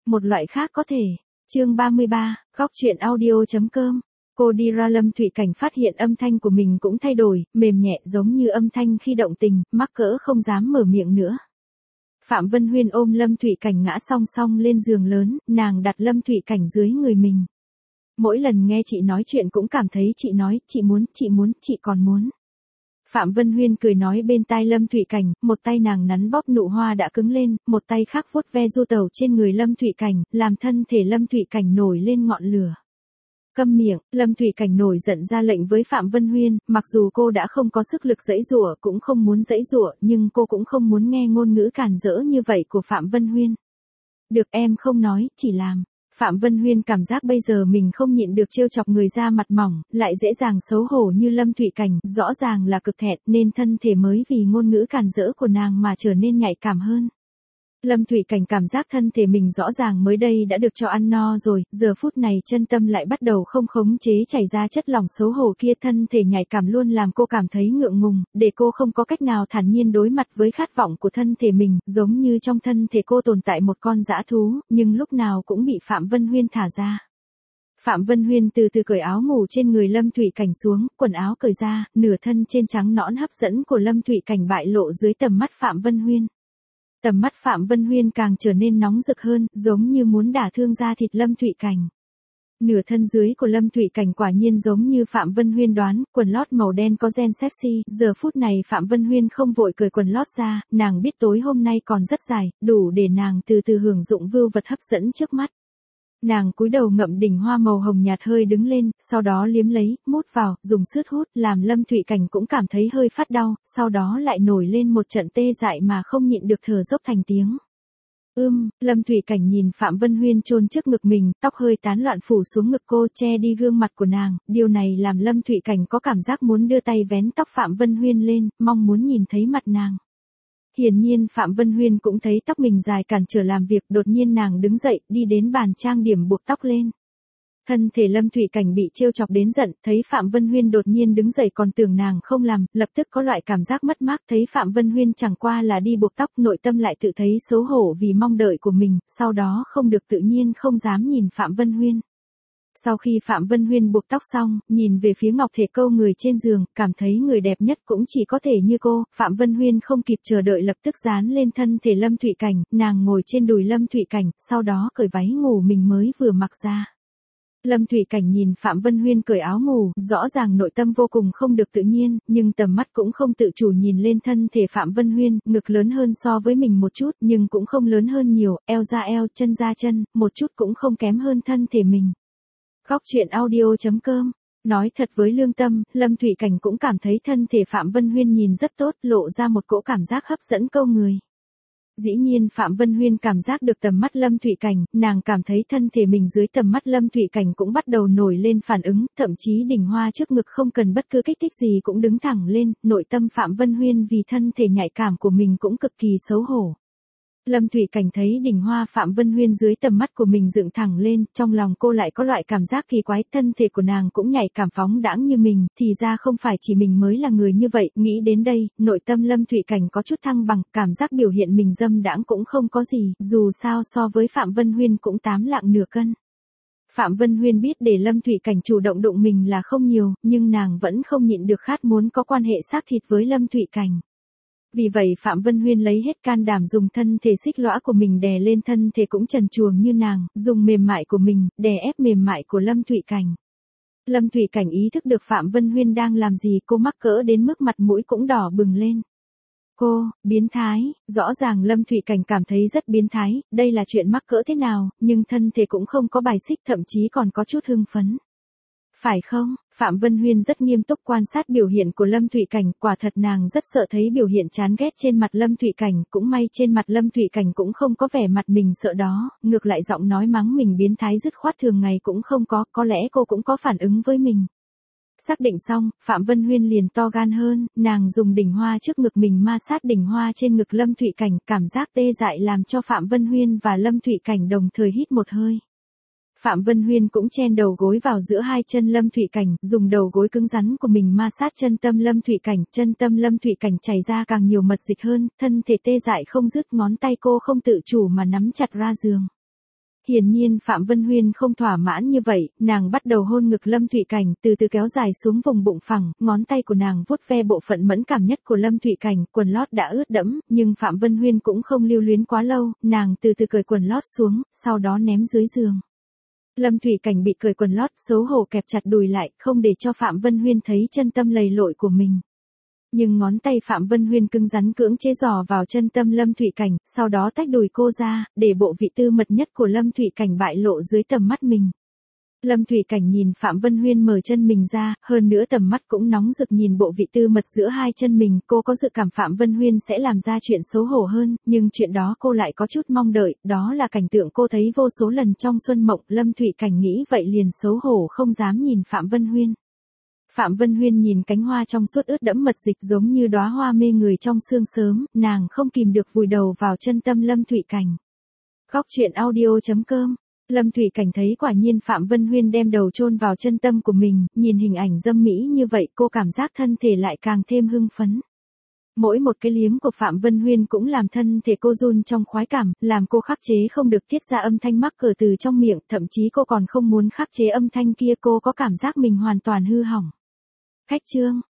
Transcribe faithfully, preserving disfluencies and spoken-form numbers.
một loại khác có thể. Chương ba mươi ba, góc truyện audio.com. Cô đi ra Lâm Thụy Cảnh phát hiện âm thanh của mình cũng thay đổi, mềm nhẹ giống như âm thanh khi động tình, mắc cỡ không dám mở miệng nữa. Phạm Vân Huyên ôm Lâm Thụy Cảnh ngã song song lên giường lớn, nàng đặt Lâm Thụy Cảnh dưới người mình. Mỗi lần nghe chị nói chuyện cũng cảm thấy chị nói, chị muốn, chị muốn, chị còn muốn. Phạm Vân Huyên cười nói bên tai Lâm Thụy Cảnh, một tay nàng nắn bóp nụ hoa đã cứng lên, một tay khác vuốt ve du tẩu trên người Lâm Thụy Cảnh, làm thân thể Lâm Thụy Cảnh nổi lên ngọn lửa. Câm miệng, Lâm Thụy Cảnh nổi giận ra lệnh với Phạm Vân Huyên, mặc dù cô đã không có sức lực giãy giụa, cũng không muốn giãy giụa, nhưng cô cũng không muốn nghe ngôn ngữ càn rỡ như vậy của Phạm Vân Huyên. Được em không nói, chỉ làm. Phạm Vân Huyên cảm giác bây giờ mình không nhịn được trêu chọc người da mặt mỏng, lại dễ dàng xấu hổ như Lâm Thụy Cảnh, rõ ràng là cực thẹn nên thân thể mới vì ngôn ngữ càn rỡ của nàng mà trở nên nhạy cảm hơn. Lâm Thụy Cảnh cảm giác thân thể mình rõ ràng mới đây đã được cho ăn no rồi, giờ phút này chân tâm lại bắt đầu không khống chế chảy ra chất lỏng xấu hổ kia, thân thể nhạy cảm luôn làm cô cảm thấy ngượng ngùng, để cô không có cách nào thản nhiên đối mặt với khát vọng của thân thể mình, giống như trong thân thể cô tồn tại một con dã thú, nhưng lúc nào cũng bị Phạm Vân Huyên thả ra. Phạm Vân Huyên từ từ cởi áo ngủ trên người Lâm Thụy Cảnh xuống, quần áo cởi ra, nửa thân trên trắng nõn hấp dẫn của Lâm Thụy Cảnh bại lộ dưới tầm mắt Phạm Vân Huyên. Tầm mắt Phạm Vân Huyên càng trở nên nóng rực hơn, giống như muốn đả thương da thịt Lâm Thụy Cảnh. Nửa thân dưới của Lâm Thụy Cảnh quả nhiên giống như Phạm Vân Huyên đoán, quần lót màu đen có gen sexy, giờ phút này Phạm Vân Huyên không vội cởi quần lót ra, nàng biết tối hôm nay còn rất dài, đủ để nàng từ từ hưởng dụng vưu vật hấp dẫn trước mắt. Nàng cúi đầu ngậm đỉnh hoa màu hồng nhạt hơi đứng lên, sau đó liếm lấy, mút vào, dùng sướt hút, làm Lâm Thụy Cảnh cũng cảm thấy hơi phát đau, sau đó lại nổi lên một trận tê dại mà không nhịn được thở dốc thành tiếng. Ưm, Lâm Thụy Cảnh nhìn Phạm Vân Huyên chôn trước ngực mình, tóc hơi tán loạn phủ xuống ngực cô, che đi gương mặt của nàng, điều này làm Lâm Thụy Cảnh có cảm giác muốn đưa tay vén tóc Phạm Vân Huyên lên, mong muốn nhìn thấy mặt nàng. Hiển nhiên Phạm Vân Huyên cũng thấy tóc mình dài cản trở làm việc, đột nhiên nàng đứng dậy, đi đến bàn trang điểm buộc tóc lên. Thân thể Lâm Thụy Cảnh bị trêu chọc đến giận, thấy Phạm Vân Huyên đột nhiên đứng dậy còn tưởng nàng không làm, lập tức có loại cảm giác mất mát, thấy Phạm Vân Huyên chẳng qua là đi buộc tóc, nội tâm lại tự thấy xấu hổ vì mong đợi của mình, sau đó không được tự nhiên không dám nhìn Phạm Vân Huyên. Sau khi Phạm Vân Huyên buộc tóc xong, nhìn về phía ngọc thể câu người trên giường, cảm thấy người đẹp nhất cũng chỉ có thể như cô, Phạm Vân Huyên không kịp chờ đợi lập tức dán lên thân thể Lâm Thụy Cảnh, nàng ngồi trên đùi Lâm Thụy Cảnh, sau đó cởi váy ngủ mình mới vừa mặc ra. Lâm Thụy Cảnh nhìn Phạm Vân Huyên cởi áo ngủ, rõ ràng nội tâm vô cùng không được tự nhiên, nhưng tầm mắt cũng không tự chủ nhìn lên thân thể Phạm Vân Huyên, ngực lớn hơn so với mình một chút, nhưng cũng không lớn hơn nhiều, eo ra eo, chân ra chân, một chút cũng không kém hơn thân thể mình. Góc truyện audio.com. Nói thật với lương tâm, Lâm Thụy Cảnh cũng cảm thấy thân thể Phạm Vân Huyên nhìn rất tốt, lộ ra một cỗ cảm giác hấp dẫn câu người. Dĩ nhiên Phạm Vân Huyên cảm giác được tầm mắt Lâm Thụy Cảnh, nàng cảm thấy thân thể mình dưới tầm mắt Lâm Thụy Cảnh cũng bắt đầu nổi lên phản ứng, thậm chí đỉnh hoa trước ngực không cần bất cứ kích thích gì cũng đứng thẳng lên, nội tâm Phạm Vân Huyên vì thân thể nhạy cảm của mình cũng cực kỳ xấu hổ. Lâm Thụy Cảnh thấy đỉnh hoa Phạm Vân Huyên dưới tầm mắt của mình dựng thẳng lên, trong lòng cô lại có loại cảm giác kỳ quái, thân thể của nàng cũng nhạy cảm phóng đãng như mình, thì ra không phải chỉ mình mới là người như vậy, nghĩ đến đây, nội tâm Lâm Thụy Cảnh có chút thăng bằng, cảm giác biểu hiện mình dâm đãng cũng không có gì, dù sao so với Phạm Vân Huyên cũng tám lạng nửa cân. Phạm Vân Huyên biết để Lâm Thụy Cảnh chủ động đụng mình là không nhiều, nhưng nàng vẫn không nhịn được khát muốn có quan hệ xác thịt với Lâm Thụy Cảnh. Vì vậy Phạm Vân Huyên lấy hết can đảm dùng thân thể xích lõa của mình đè lên thân thể cũng trần truồng như nàng, dùng mềm mại của mình, đè ép mềm mại của Lâm Thụy Cảnh. Lâm Thụy Cảnh ý thức được Phạm Vân Huyên đang làm gì, cô mắc cỡ đến mức mặt mũi cũng đỏ bừng lên. Cô, biến thái, rõ ràng Lâm Thụy Cảnh cảm thấy rất biến thái, đây là chuyện mắc cỡ thế nào, nhưng thân thể cũng không có bài xích, thậm chí còn có chút hưng phấn. Phải không? Phạm Vân Huyên rất nghiêm túc quan sát biểu hiện của Lâm Thụy Cảnh, quả thật nàng rất sợ thấy biểu hiện chán ghét trên mặt Lâm Thụy Cảnh, cũng may trên mặt Lâm Thụy Cảnh cũng không có vẻ mặt mình sợ đó, ngược lại giọng nói mắng mình biến thái dứt khoát thường ngày cũng không có, có lẽ cô cũng có phản ứng với mình. Xác định xong, Phạm Vân Huyên liền to gan hơn, nàng dùng đỉnh hoa trước ngực mình ma sát đỉnh hoa trên ngực Lâm Thụy Cảnh, cảm giác tê dại làm cho Phạm Vân Huyên và Lâm Thụy Cảnh đồng thời hít một hơi. Phạm Vân Huyên cũng chen đầu gối vào giữa hai chân Lâm Thụy Cảnh, dùng đầu gối cứng rắn của mình ma sát chân tâm Lâm Thụy Cảnh, chân tâm Lâm Thụy Cảnh chảy ra càng nhiều mật dịch hơn, thân thể tê dại không dứt, ngón tay cô không tự chủ mà nắm chặt ra giường. Hiển nhiên Phạm Vân Huyên không thỏa mãn như vậy, nàng bắt đầu hôn ngực Lâm Thụy Cảnh, từ từ kéo dài xuống vùng bụng phẳng, ngón tay của nàng vuốt ve bộ phận mẫn cảm nhất của Lâm Thụy Cảnh, quần lót đã ướt đẫm, nhưng Phạm Vân Huyên cũng không lưu luyến quá lâu, nàng từ từ cởi quần lót xuống, sau đó ném dưới giường. Lâm Thụy Cảnh bị cởi quần lót, xấu hổ kẹp chặt đùi lại, không để cho Phạm Vân Huyên thấy chân tâm lầy lội của mình. Nhưng ngón tay Phạm Vân Huyên cứng rắn cưỡng chế dò vào chân tâm Lâm Thụy Cảnh, sau đó tách đùi cô ra, để bộ vị tư mật nhất của Lâm Thụy Cảnh bại lộ dưới tầm mắt mình. Lâm Thụy Cảnh nhìn Phạm Vân Huyên mở chân mình ra, hơn nữa tầm mắt cũng nóng rực nhìn bộ vị tư mật giữa hai chân mình, cô có dự cảm Phạm Vân Huyên sẽ làm ra chuyện xấu hổ hơn, nhưng chuyện đó cô lại có chút mong đợi, đó là cảnh tượng cô thấy vô số lần trong xuân mộng. Lâm Thụy Cảnh nghĩ vậy liền xấu hổ không dám nhìn Phạm Vân Huyên. Phạm Vân Huyên nhìn cánh hoa trong suốt ướt đẫm mật dịch giống như đóa hoa mê người trong sương sớm, nàng không kìm được vùi đầu vào chân tâm Lâm Thụy Cảnh. Góc truyện audio chấm com. Lâm Thụy Cảnh thấy quả nhiên Phạm Vân Huyên đem đầu chôn vào chân tâm của mình, nhìn hình ảnh dâm mỹ như vậy cô cảm giác thân thể lại càng thêm hưng phấn. Mỗi một cái liếm của Phạm Vân Huyên cũng làm thân thể cô run trong khoái cảm, làm cô khắc chế không được tiết ra âm thanh mắc cỡ từ trong miệng, thậm chí cô còn không muốn khắc chế âm thanh kia, cô có cảm giác mình hoàn toàn hư hỏng. Khách chương